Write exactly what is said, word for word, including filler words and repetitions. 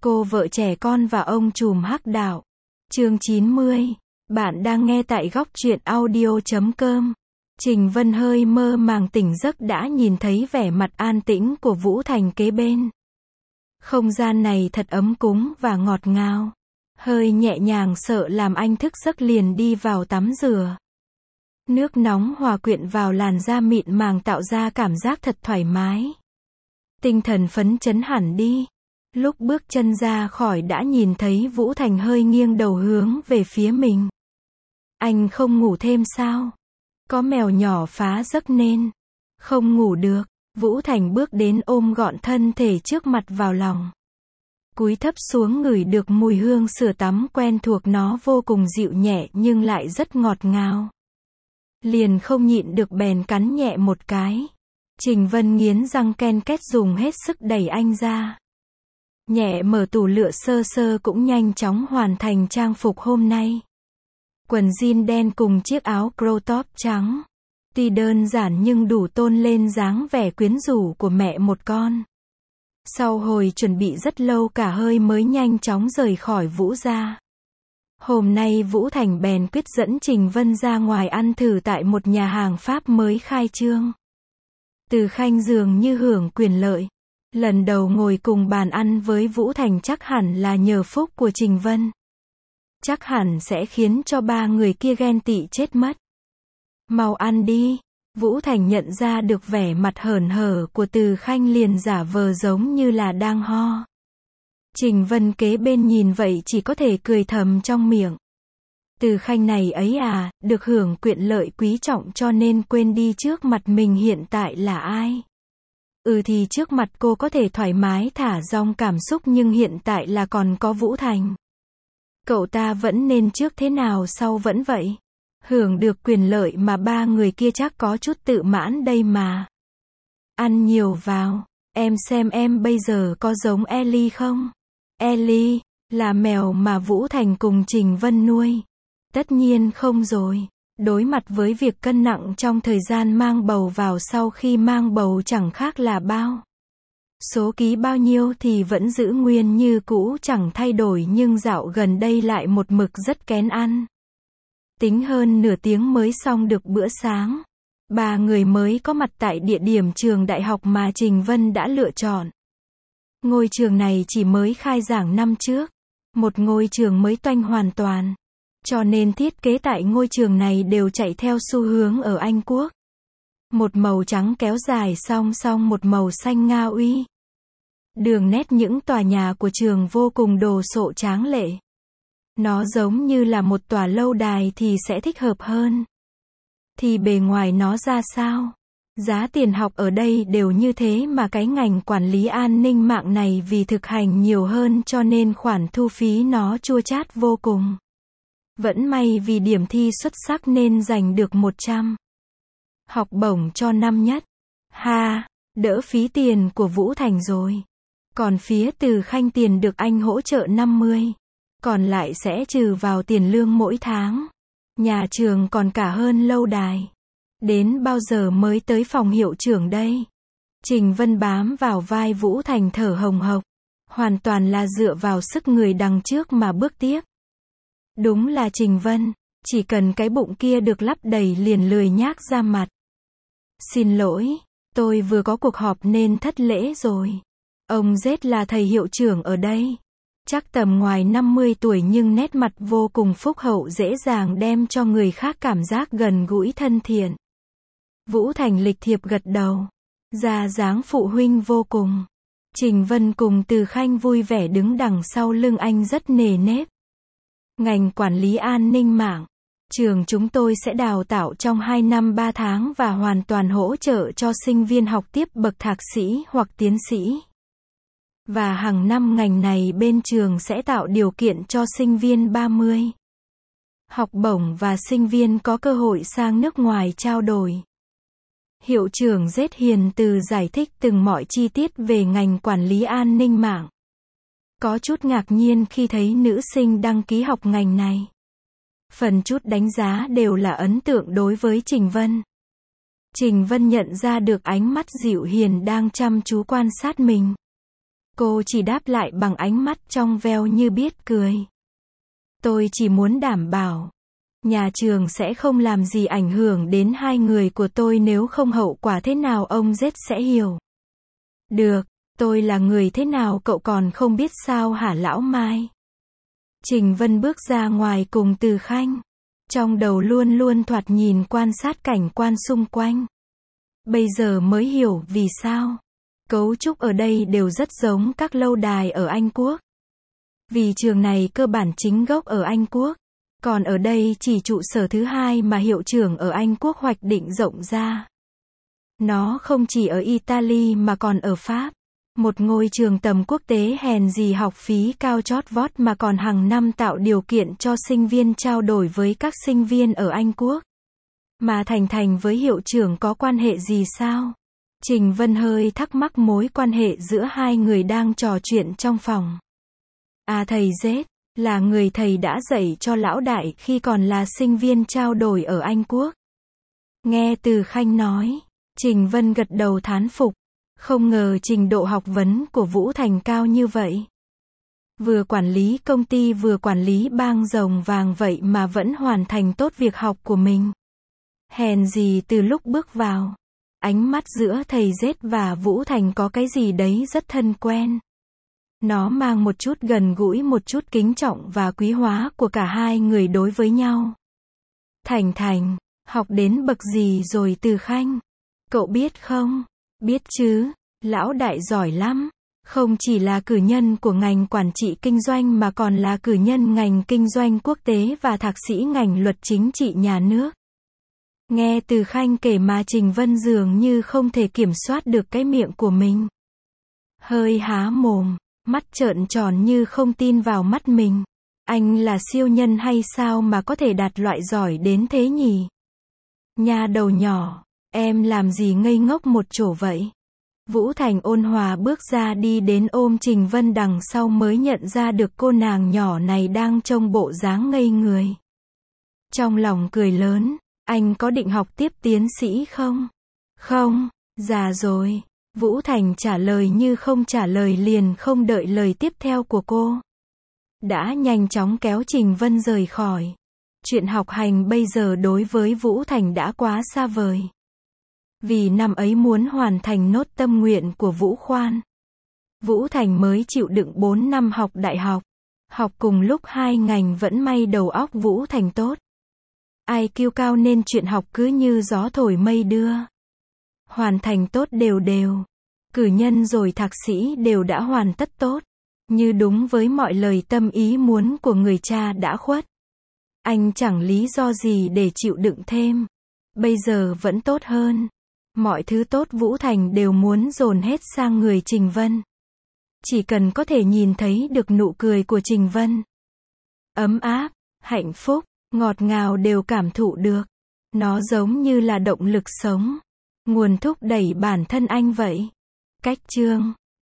Cô vợ trẻ con và ông trùm hắc đạo. Chương chín mươi. Bạn đang nghe tại góc truyện audio chấm com. Trình Vân hơi mơ màng tỉnh giấc đã nhìn thấy vẻ mặt an tĩnh của Vũ Thành kế bên. Không gian này thật ấm cúng và ngọt ngào. Hơi nhẹ nhàng sợ làm anh thức giấc liền đi vào tắm rửa. Nước nóng hòa quyện vào làn da mịn màng tạo ra cảm giác thật thoải mái. Tinh thần phấn chấn hẳn đi. Lúc bước chân ra khỏi đã nhìn thấy Vũ Thành hơi nghiêng đầu hướng về phía mình. Anh không ngủ thêm sao? Có mèo nhỏ phá giấc nên không ngủ được. Vũ Thành bước đến ôm gọn thân thể trước mặt vào lòng. Cúi thấp xuống ngửi được mùi hương sữa tắm quen thuộc, nó vô cùng dịu nhẹ nhưng lại rất ngọt ngào. Liền không nhịn được bèn cắn nhẹ một cái. Trình Vân nghiến răng ken két dùng hết sức đẩy anh ra. Nhẹ mở tủ lựa sơ sơ cũng nhanh chóng hoàn thành trang phục hôm nay. Quần jean đen cùng chiếc áo crop top trắng. Tuy đơn giản nhưng đủ tôn lên dáng vẻ quyến rũ của mẹ một con. Sau hồi chuẩn bị rất lâu cả hơi mới nhanh chóng rời khỏi Vũ gia. Hôm nay Vũ Thành bèn quyết dẫn Trình Vân ra ngoài ăn thử tại một nhà hàng Pháp mới khai trương. Từ Khanh dường như hưởng quyền lợi. Lần đầu ngồi cùng bàn ăn với Vũ Thành chắc hẳn là nhờ phúc của Trình Vân. Chắc hẳn sẽ khiến cho ba người kia ghen tị chết mất. Mau ăn đi. Vũ Thành nhận ra được vẻ mặt hờn hở của Từ Khanh liền giả vờ giống như là đang ho. Trình Vân kế bên nhìn vậy chỉ có thể cười thầm trong miệng. Từ Khanh này ấy à, được hưởng quyền lợi quý trọng cho nên quên đi trước mặt mình hiện tại là ai. Ừ thì trước mặt cô có thể thoải mái thả dong cảm xúc nhưng hiện tại là còn có Vũ Thành. Cậu ta vẫn nên trước thế nào sau vẫn vậy. Hưởng được quyền lợi mà ba người kia chắc có chút tự mãn đây mà. Ăn nhiều vào. Em xem em bây giờ có giống Ellie không? Ellie, là mèo mà Vũ Thành cùng Trình Vân nuôi. Tất nhiên không rồi. Đối mặt với việc cân nặng trong thời gian mang bầu vào sau khi mang bầu chẳng khác là bao. Số ký bao nhiêu thì vẫn giữ nguyên như cũ chẳng thay đổi nhưng dạo gần đây lại một mực rất kén ăn. Tính hơn nửa tiếng mới xong được bữa sáng. Ba người mới có mặt tại địa điểm trường đại học mà Trình Vân đã lựa chọn. Ngôi trường này chỉ mới khai giảng năm trước. Một ngôi trường mới toanh hoàn toàn. Cho nên thiết kế tại ngôi trường này đều chạy theo xu hướng ở Anh Quốc. Một màu trắng kéo dài song song một màu xanh Nga uy. Đường nét những tòa nhà của trường vô cùng đồ sộ tráng lệ. Nó giống như là một tòa lâu đài thì sẽ thích hợp hơn. Thì bề ngoài nó ra sao? Giá tiền học ở đây đều như thế mà cái ngành quản lý an ninh mạng này vì thực hành nhiều hơn cho nên khoản thu phí nó chua chát vô cùng. Vẫn may vì điểm thi xuất sắc nên giành được một trăm. Học bổng cho năm nhất. Ha, đỡ phí tiền của Vũ Thành rồi. Còn phía Từ Khanh tiền được anh hỗ trợ năm mươi. Còn lại sẽ trừ vào tiền lương mỗi tháng. Nhà trường còn cả hơn lâu đài. Đến bao giờ mới tới phòng hiệu trưởng đây? Trình Vân bám vào vai Vũ Thành thở hồng hộc. Hoàn toàn là dựa vào sức người đằng trước mà bước tiếp. Đúng là Trình Vân, chỉ cần cái bụng kia được lấp đầy liền lười nhác ra mặt. Xin lỗi, tôi vừa có cuộc họp nên thất lễ rồi. Ông Z là thầy hiệu trưởng ở đây. Chắc tầm ngoài năm mươi tuổi nhưng nét mặt vô cùng phúc hậu dễ dàng đem cho người khác cảm giác gần gũi thân thiện. Vũ Thành lịch thiệp gật đầu. Ra dáng phụ huynh vô cùng. Trình Vân cùng Từ Khanh vui vẻ đứng đằng sau lưng anh rất nề nếp. Ngành quản lý an ninh mạng. Trường chúng tôi sẽ đào tạo trong hai năm ba tháng và hoàn toàn hỗ trợ cho sinh viên học tiếp bậc thạc sĩ hoặc tiến sĩ. Và hàng năm ngành này bên trường sẽ tạo điều kiện cho sinh viên ba mươi. Học bổng và sinh viên có cơ hội sang nước ngoài trao đổi. Hiệu trưởng Z hiền từ giải thích từng mọi chi tiết về ngành quản lý an ninh mạng. Có chút ngạc nhiên khi thấy nữ sinh đăng ký học ngành này. Phần chút đánh giá đều là ấn tượng đối với Trình Vân. Trình Vân nhận ra được ánh mắt dịu hiền đang chăm chú quan sát mình. Cô chỉ đáp lại bằng ánh mắt trong veo như biết cười. Tôi chỉ muốn đảm bảo, nhà trường sẽ không làm gì ảnh hưởng đến hai người của tôi, nếu không hậu quả thế nào ông Z sẽ hiểu. Được, tôi là người thế nào cậu còn không biết sao hả lão Mai? Trình Vân bước ra ngoài cùng Từ Khanh. Trong đầu luôn luôn thoạt nhìn quan sát cảnh quan xung quanh. Bây giờ mới hiểu vì sao cấu trúc ở đây đều rất giống các lâu đài ở Anh Quốc. Vì trường này cơ bản chính gốc ở Anh Quốc. Còn ở đây chỉ trụ sở thứ hai mà hiệu trưởng ở Anh Quốc hoạch định rộng ra. Nó không chỉ ở Italy mà còn ở Pháp. Một ngôi trường tầm quốc tế hèn gì học phí cao chót vót mà còn hàng năm tạo điều kiện cho sinh viên trao đổi với các sinh viên ở Anh Quốc. Mà Thành Thành với hiệu trưởng có quan hệ gì sao? Trình Vân hơi thắc mắc mối quan hệ giữa hai người đang trò chuyện trong phòng. À, thầy Z, là người thầy đã dạy cho lão đại khi còn là sinh viên trao đổi ở Anh Quốc. Nghe Từ Khanh nói, Trình Vân gật đầu thán phục. Không ngờ trình độ học vấn của Vũ Thành cao như vậy. Vừa quản lý công ty vừa quản lý bang rồng vàng vậy mà vẫn hoàn thành tốt việc học của mình. Hèn gì từ lúc bước vào, ánh mắt giữa thầy Z và Vũ Thành có cái gì đấy rất thân quen. Nó mang một chút gần gũi, một chút kính trọng và quý hóa của cả hai người đối với nhau. Thành Thành, học đến bậc gì rồi Từ Khanh? Cậu biết không? Biết chứ, lão đại giỏi lắm. Không chỉ là cử nhân của ngành quản trị kinh doanh mà còn là cử nhân ngành kinh doanh quốc tế và thạc sĩ ngành luật chính trị nhà nước. Nghe Từ Khanh kể mà Trình Vân dường như không thể kiểm soát được cái miệng của mình. Hơi há mồm, mắt trợn tròn như không tin vào mắt mình. Anh là siêu nhân hay sao mà có thể đạt loại giỏi đến thế nhỉ? Nha đầu nhỏ, em làm gì ngây ngốc một chỗ vậy? Vũ Thành ôn hòa bước ra đi đến ôm Trình Vân đằng sau mới nhận ra được cô nàng nhỏ này đang trông bộ dáng ngây người. Trong lòng cười lớn, anh có định học tiếp tiến sĩ không? Không, già rồi. Vũ Thành trả lời như không trả lời liền không đợi lời tiếp theo của cô. Đã nhanh chóng kéo Trình Vân rời khỏi. Chuyện học hành bây giờ đối với Vũ Thành đã quá xa vời. Vì năm ấy muốn hoàn thành nốt tâm nguyện của Vũ Khoan, Vũ Thành mới chịu đựng bốn năm học đại học. Học cùng lúc hai ngành vẫn may đầu óc Vũ Thành tốt. I Q cao nên chuyện học cứ như gió thổi mây đưa. Hoàn thành tốt đều đều. Cử nhân rồi thạc sĩ đều đã hoàn tất tốt. Như đúng với mọi lời tâm ý muốn của người cha đã khuất. Anh chẳng lý do gì để chịu đựng thêm. Bây giờ vẫn tốt hơn. Mọi thứ tốt Vũ Thành đều muốn dồn hết sang người Trình Vân. Chỉ cần có thể nhìn thấy được nụ cười của Trình Vân. Ấm áp, hạnh phúc, ngọt ngào đều cảm thụ được. Nó giống như là động lực sống. Nguồn thúc đẩy bản thân anh vậy. Cách chương